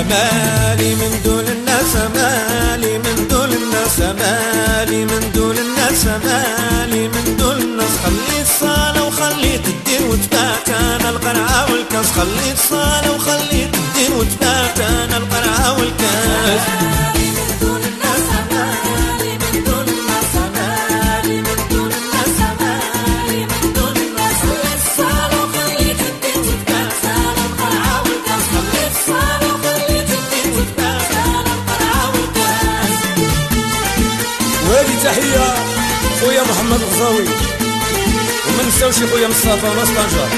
أمالي من دون الناس، أمالي من دون الناس، أمالي من دون الناس، أمالي من دون الناس. خليت الصلاة وخليت الدين وتبعت أنا القرعة والكاس، خليت الصلاة وخليت الدين وتبعت أنا القرعة والكاس. وهذه تحية خويا محمد الغزاوي، وما نساوش خويا مصطفى وناس طنجة.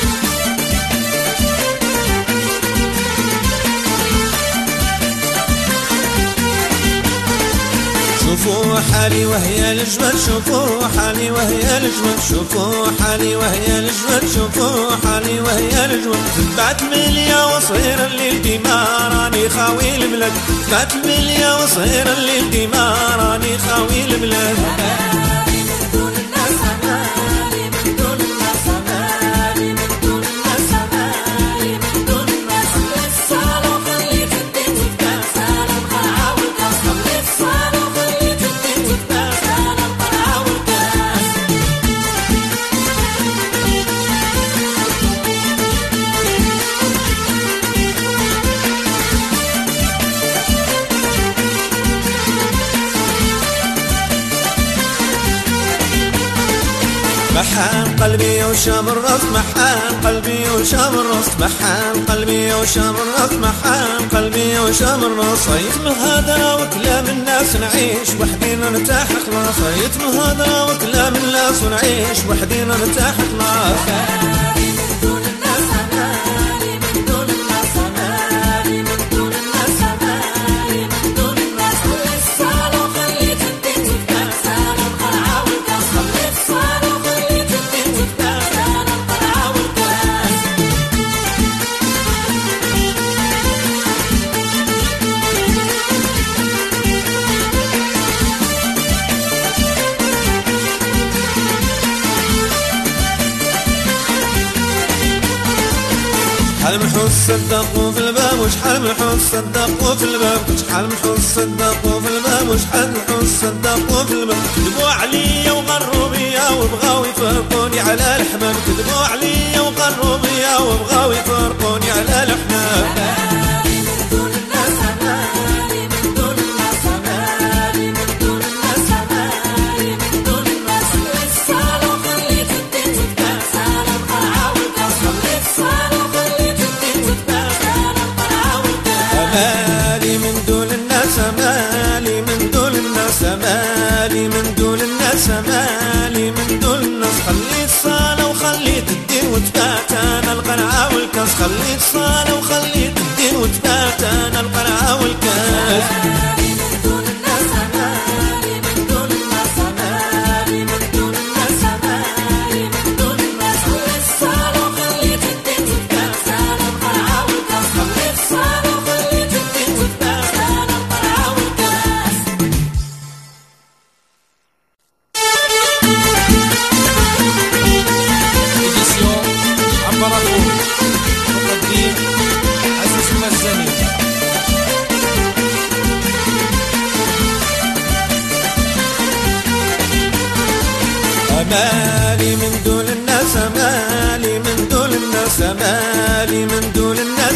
شوفوا حالي وهي الجبل، شوفوا حالي وهي الجبل، شوفوا حالي وهي الجبل، شوفوا حالي وهي الجبل. تبعت مليا وصغير الليل ديما راني خاوي البلاد، تبعت مليا وصغير الليل ديما راني خاوي البلاد. محان قلبي وشام الراس، محان قلبي وشام الراس، محان قلبي وشام الراس، محان قلبي وشام الراس. صيت مهادرة وكلام الناس نعيش وحدينا نرتاح خلاص، صيت مهادرة وكلام الناس ونعيش وحدينا نرتاح خلاص. شحال من حوس صدقوا في الباب، وشحال من حوس صدقوا في الباب، شحال من حوس صدقوا في الباب، وشحال من حوس صدقوا في الباب. كذبوا عليا وغروا بيا وبغاو يفرقوني على الحباب، كذبوا عليا وغروا بيا وبغاو يفرقوني على الحباب. أمالي من دون الناس، أمالي من دون الناس، أمالي من دون الناس، أمالي من دون الناس. خليت الصلاة وخليت الدين وتبعت أنا القرعة والكاس، خليت الصلاة وخليت الدين وتبعت أنا القرعة والكاس. أمالي من دون